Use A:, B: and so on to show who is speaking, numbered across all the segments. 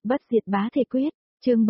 A: Bất diệt bá thể quyết, chương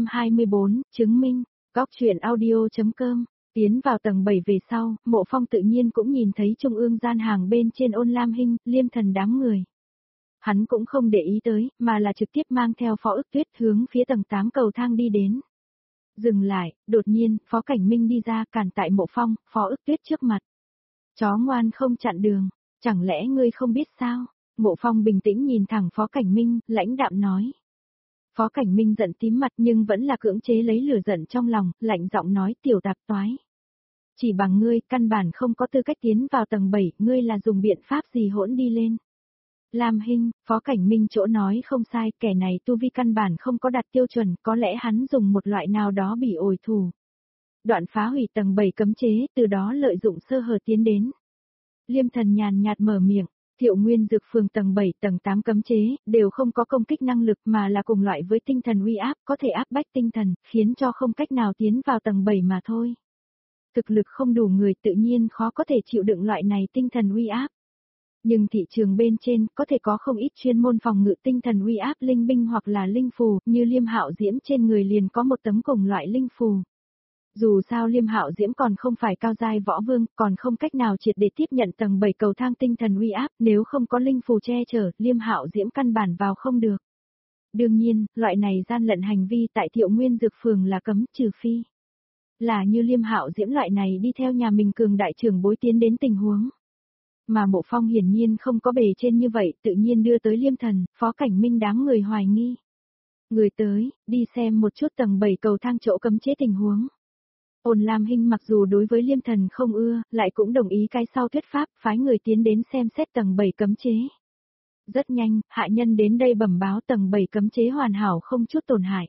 A: 724, chứng minh, góc truyện audio.com. Tiến vào tầng 7 về sau, Mộ Phong tự nhiên cũng nhìn thấy trung ương gian hàng bên trên Ôn Lam Hinh, Liêm Thần đám người. Hắn cũng không để ý tới, mà là trực tiếp mang theo Phó Ức Tuyết hướng phía tầng 8 cầu thang đi đến. Dừng lại, đột nhiên, Phó Cảnh Minh đi ra cản tại Mộ Phong, Phó Ức Tuyết trước mặt. Chó ngoan không chặn đường, chẳng lẽ ngươi không biết sao? Mộ Phong bình tĩnh nhìn thẳng Phó Cảnh Minh, lãnh đạm nói. Phó Cảnh Minh giận tím mặt nhưng vẫn là cưỡng chế lấy lửa giận trong lòng, lạnh giọng nói tiểu tạp toái. Chỉ bằng ngươi, căn bản không có tư cách tiến vào tầng 7, ngươi là dùng biện pháp gì hỗn đi lên. Lam Hinh, Phó Cảnh Minh chỗ nói không sai, kẻ này tu vi căn bản không có đạt tiêu chuẩn, có lẽ hắn dùng một loại nào đó bị ổi thủ. Đoạn phá hủy tầng 7 cấm chế, từ đó lợi dụng sơ hở tiến đến. Liêm Thần nhàn nhạt mở miệng. Thiệu Nguyên Dược Phường tầng 7, tầng 8 cấm chế, đều không có công kích năng lực mà là cùng loại với tinh thần uy áp, có thể áp bách tinh thần, khiến cho không cách nào tiến vào tầng 7 mà thôi. Thực lực không đủ người tự nhiên khó có thể chịu đựng loại này tinh thần uy áp. Nhưng thị trường bên trên có thể có không ít chuyên môn phòng ngự tinh thần uy áp linh binh hoặc là linh phù, như Liêm Hạo Diễm trên người liền có một tấm cùng loại linh phù. Dù sao Liêm Hạo Diễm còn không phải cao giai võ vương, còn không cách nào triệt để tiếp nhận tầng 7 cầu thang tinh thần uy áp, nếu không có linh phù che chở, Liêm Hạo Diễm căn bản vào không được. Đương nhiên, loại này gian lận hành vi tại Thiệu Nguyên Dược Phường là cấm, trừ phi là như Liêm Hạo Diễm loại này đi theo nhà mình cường đại trưởng bối tiến đến tình huống. Mà Mộ Phong hiển nhiên không có bề trên như vậy, tự nhiên đưa tới Liêm Thần, Phó Cảnh Minh đám người hoài nghi. Người tới, đi xem một chút tầng 7 cầu thang chỗ cấm chế tình huống. Ôn Lam Hinh mặc dù đối với Liêm Thần không ưa, lại cũng đồng ý cái sau thuyết pháp, phái người tiến đến xem xét tầng 7 cấm chế. Rất nhanh, hạ nhân đến đây bẩm báo tầng 7 cấm chế hoàn hảo không chút tổn hại.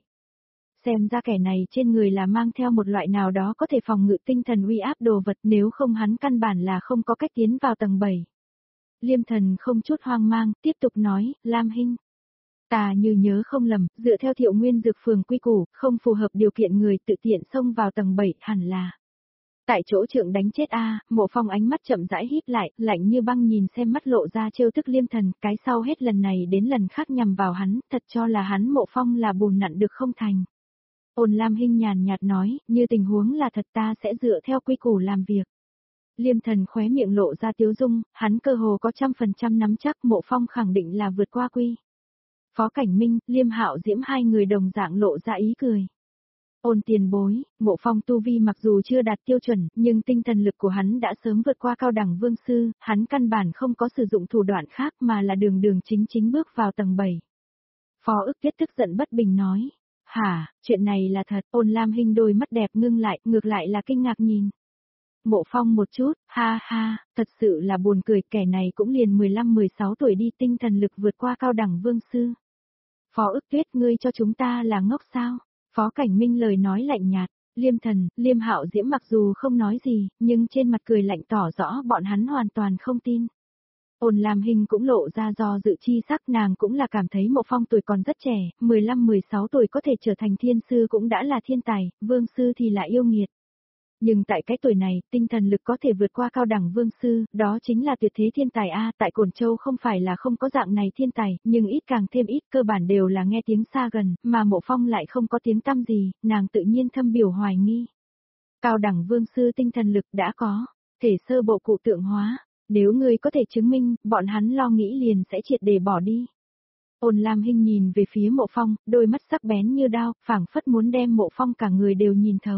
A: Xem ra kẻ này trên người là mang theo một loại nào đó có thể phòng ngự tinh thần uy áp đồ vật, nếu không hắn căn bản là không có cách tiến vào tầng 7. Liêm Thần không chút hoang mang, tiếp tục nói, Lam Hinh. Ta như nhớ không lầm, dựa theo Thiệu Nguyên Dược Phường quy củ, không phù hợp điều kiện người tự tiện xông vào tầng 7, hẳn là. Tại chỗ trượng đánh chết Mộ Phong ánh mắt chậm rãi híp lại, lạnh như băng nhìn xem mắt lộ ra trêu tức Liêm Thần, cái sau hết lần này đến lần khác nhằm vào hắn, thật cho là hắn Mộ Phong là bùn nặn được không thành. Ôn Lam Hinh nhàn nhạt nói, như tình huống là thật ta sẽ dựa theo quy củ làm việc. Liêm Thần khóe miệng lộ ra tiếu dung, hắn cơ hồ có 100% nắm chắc Mộ Phong khẳng định là vượt qua quy. Phó Cảnh Minh, Liêm Hạo Diễm hai người đồng dạng lộ ra ý cười. Ôn tiền bối, Mộ Phong tu vi mặc dù chưa đạt tiêu chuẩn, nhưng tinh thần lực của hắn đã sớm vượt qua cao đẳng vương sư, hắn căn bản không có sử dụng thủ đoạn khác mà là đường đường chính chính bước vào tầng 7. Phó Ức Tuyết tức giận bất bình nói. Hả, chuyện này là thật, Ôn Lam Hinh đôi mắt đẹp ngưng lại, ngược lại là kinh ngạc nhìn. Mộ Phong một chút, ha ha, thật sự là buồn cười, kẻ này cũng liền 15-16 tuổi đi, tinh thần lực vượt qua cao đẳng vương sư. Phó Ức Tuyết, ngươi cho chúng ta là ngốc sao? Phó Cảnh Minh lời nói lạnh nhạt, Liêm Thần, Liêm Hạo Diễm mặc dù không nói gì, nhưng trên mặt cười lạnh tỏ rõ bọn hắn hoàn toàn không tin. Ôn Lam Hinh cũng lộ ra do dự chi sắc, nàng cũng là cảm thấy Mộ Phong tuổi còn rất trẻ, 15-16 tuổi có thể trở thành thiên sư cũng đã là thiên tài, vương sư thì là yêu nghiệt. Nhưng tại cái tuổi này, tinh thần lực có thể vượt qua cao đẳng vương sư, đó chính là tuyệt thế thiên tài tại Cổn Châu không phải là không có dạng này thiên tài, nhưng ít càng thêm ít, cơ bản đều là nghe tiếng xa gần, mà Mộ Phong lại không có tiếng tăm gì, nàng tự nhiên thâm biểu hoài nghi. Cao đẳng vương sư tinh thần lực đã có, thể sơ bộ cụ tượng hóa, nếu ngươi có thể chứng minh, bọn hắn lo nghĩ liền sẽ triệt để bỏ đi. Ôn Lam Hinh nhìn về phía Mộ Phong, đôi mắt sắc bén như đao, phảng phất muốn đem Mộ Phong cả người đều nhìn thấu.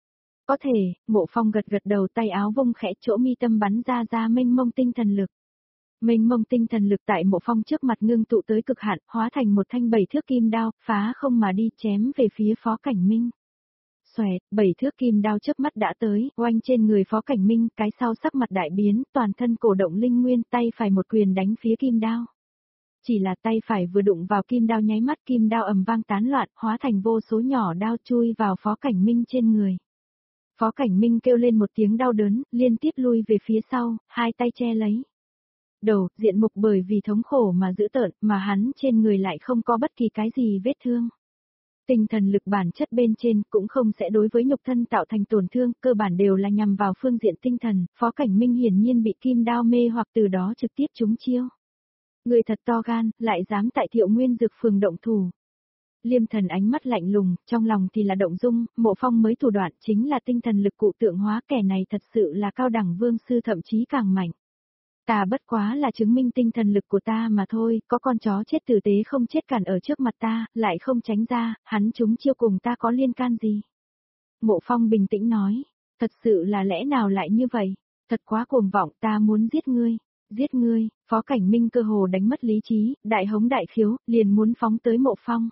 A: Có thể, Mộ Phong gật gật đầu, tay áo vung khẽ, chỗ mi tâm bắn ra mênh mông tinh thần lực. Mênh mông tinh thần lực tại Mộ Phong trước mặt ngưng tụ tới cực hạn, hóa thành một thanh 7 thước kim đao, phá không mà đi, chém về phía Phó Cảnh Minh. Xoẹt, 7 thước kim đao chớp mắt đã tới, oanh trên người Phó Cảnh Minh, cái sau sắc mặt đại biến, toàn thân cổ động linh nguyên, tay phải một quyền đánh phía kim đao. Chỉ là tay phải vừa đụng vào kim đao nháy mắt, kim đao ầm vang tán loạn, hóa thành vô số nhỏ đao chui vào Phó Cảnh Minh trên người. Phó Cảnh Minh kêu lên một tiếng đau đớn, liên tiếp lui về phía sau, hai tay che lấy đầu, diện mục bởi vì thống khổ mà dữ tợn, mà hắn trên người lại không có bất kỳ cái gì vết thương. Tinh thần lực bản chất bên trên cũng không sẽ đối với nhục thân tạo thành tổn thương, cơ bản đều là nhằm vào phương diện tinh thần, Phó Cảnh Minh hiển nhiên bị kim đao mê hoặc từ đó trực tiếp trúng chiêu. Người thật to gan, lại dám tại Thiệu Nguyên Dược Phường động thủ. Liêm Thần ánh mắt lạnh lùng, trong lòng thì là động dung, Mộ Phong mới thủ đoạn chính là tinh thần lực cụ tượng hóa, kẻ này thật sự là cao đẳng vương sư thậm chí càng mạnh. Ta bất quá là chứng minh tinh thần lực của ta mà thôi, có con chó chết tử tế không chết cản ở trước mặt ta, lại không tránh ra, hắn chúng chiêu cùng ta có liên can gì. Mộ Phong bình tĩnh nói, thật sự là lẽ nào lại như vậy, thật quá cuồng vọng, ta muốn giết ngươi. Giết ngươi, Phó Cảnh Minh cơ hồ đánh mất lý trí, đại hống đại khiếu, liền muốn phóng tới Mộ Phong.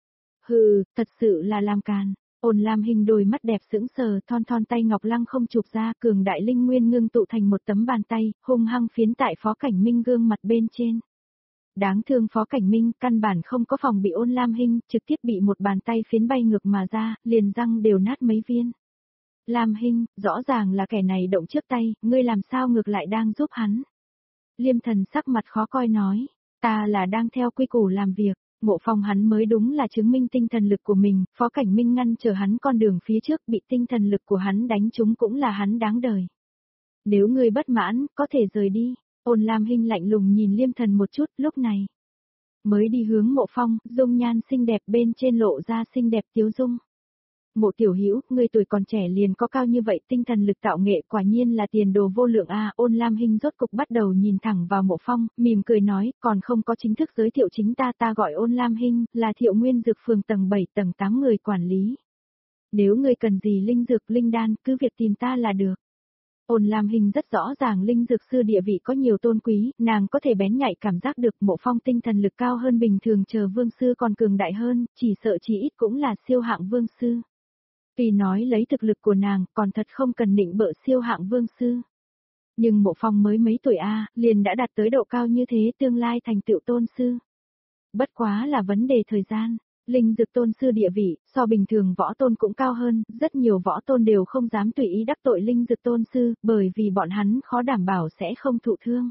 A: Hừ, thật sự là làm càn. Ôn Lam Hinh đôi mắt đẹp sững sờ, thon thon tay ngọc lăng không chụp ra, cường đại linh nguyên ngưng tụ thành một tấm bàn tay, hung hăng phiến tại Phó Cảnh Minh gương mặt bên trên. Đáng thương Phó Cảnh Minh, căn bản không có phòng bị Ôn Lam Hinh, trực tiếp bị một bàn tay phiến bay ngược mà ra, liền răng đều nát mấy viên. Lam Hinh, rõ ràng là kẻ này động trước tay, ngươi làm sao ngược lại đang giúp hắn. Liêm Thần sắc mặt khó coi nói, ta là đang theo quy củ làm việc. Mộ Phong hắn mới đúng là chứng minh tinh thần lực của mình, Phó Cảnh Minh ngăn trở hắn con đường phía trước, bị tinh thần lực của hắn đánh trúng cũng là hắn đáng đời. Nếu ngươi bất mãn, có thể rời đi. Ôn Lam Hinh lạnh lùng nhìn Liêm Thần một chút, lúc này mới đi hướng Mộ Phong, dung nhan xinh đẹp bên trên lộ ra xinh đẹp tiếu dung. Mộ tiểu hữu, ngươi tuổi còn trẻ liền có cao như vậy, tinh thần lực tạo nghệ quả nhiên là tiền đồ vô lượng a. Ôn Lam Hinh rốt cục bắt đầu nhìn thẳng vào Mộ Phong, mỉm cười nói, còn không có chính thức giới thiệu chính ta gọi Ôn Lam Hinh, là Thiệu Nguyên Dược Phường tầng 7 tầng 8 người quản lý. Nếu ngươi cần gì linh dược linh đan, cứ việc tìm ta là được. Ôn Lam Hinh rất rõ ràng linh dược sư địa vị có nhiều tôn quý, nàng có thể bén nhạy cảm giác được Mộ Phong tinh thần lực cao hơn bình thường, chờ vương sư còn cường đại hơn, chỉ sợ chỉ ít cũng là siêu hạng vương sư. Tuy nói lấy thực lực của nàng, còn thật không cần nịnh bợ siêu hạng vương sư. Nhưng Mộ Phong mới mấy tuổi liền đã đạt tới độ cao như thế, tương lai thành tựu tôn sư. Bất quá là vấn đề thời gian, linh dược tôn sư địa vị, so bình thường võ tôn cũng cao hơn, rất nhiều võ tôn đều không dám tùy ý đắc tội linh dược tôn sư, bởi vì bọn hắn khó đảm bảo sẽ không thụ thương.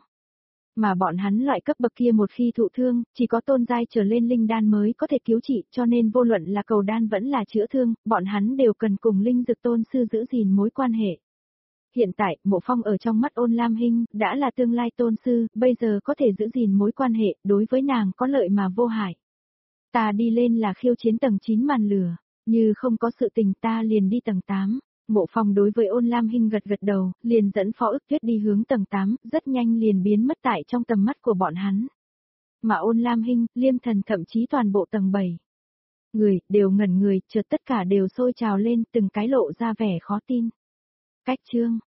A: Mà bọn hắn loại cấp bậc kia một khi thụ thương, chỉ có tôn giai trở lên linh đan mới có thể cứu trị, cho nên vô luận là cầu đan vẫn là chữa thương, bọn hắn đều cần cùng linh dược tôn sư giữ gìn mối quan hệ. Hiện tại, Mộ Phong ở trong mắt Ôn Lam Hinh, đã là tương lai tôn sư, bây giờ có thể giữ gìn mối quan hệ, đối với nàng có lợi mà vô hại. Ta đi lên là khiêu chiến tầng 9 màn lửa, như không có sự tình ta liền đi tầng 8. Mộ Phong đối với Ôn Lam Hinh gật gật đầu, liền dẫn Phó Ức Tuyết đi hướng tầng 8, rất nhanh liền biến mất tại trong tầm mắt của bọn hắn. Mà Ôn Lam Hinh, Liêm Thần thậm chí toàn bộ tầng 7. Người, đều ngẩn người, chợt tất cả đều sôi trào lên, từng cái lộ ra vẻ khó tin. Cách chương.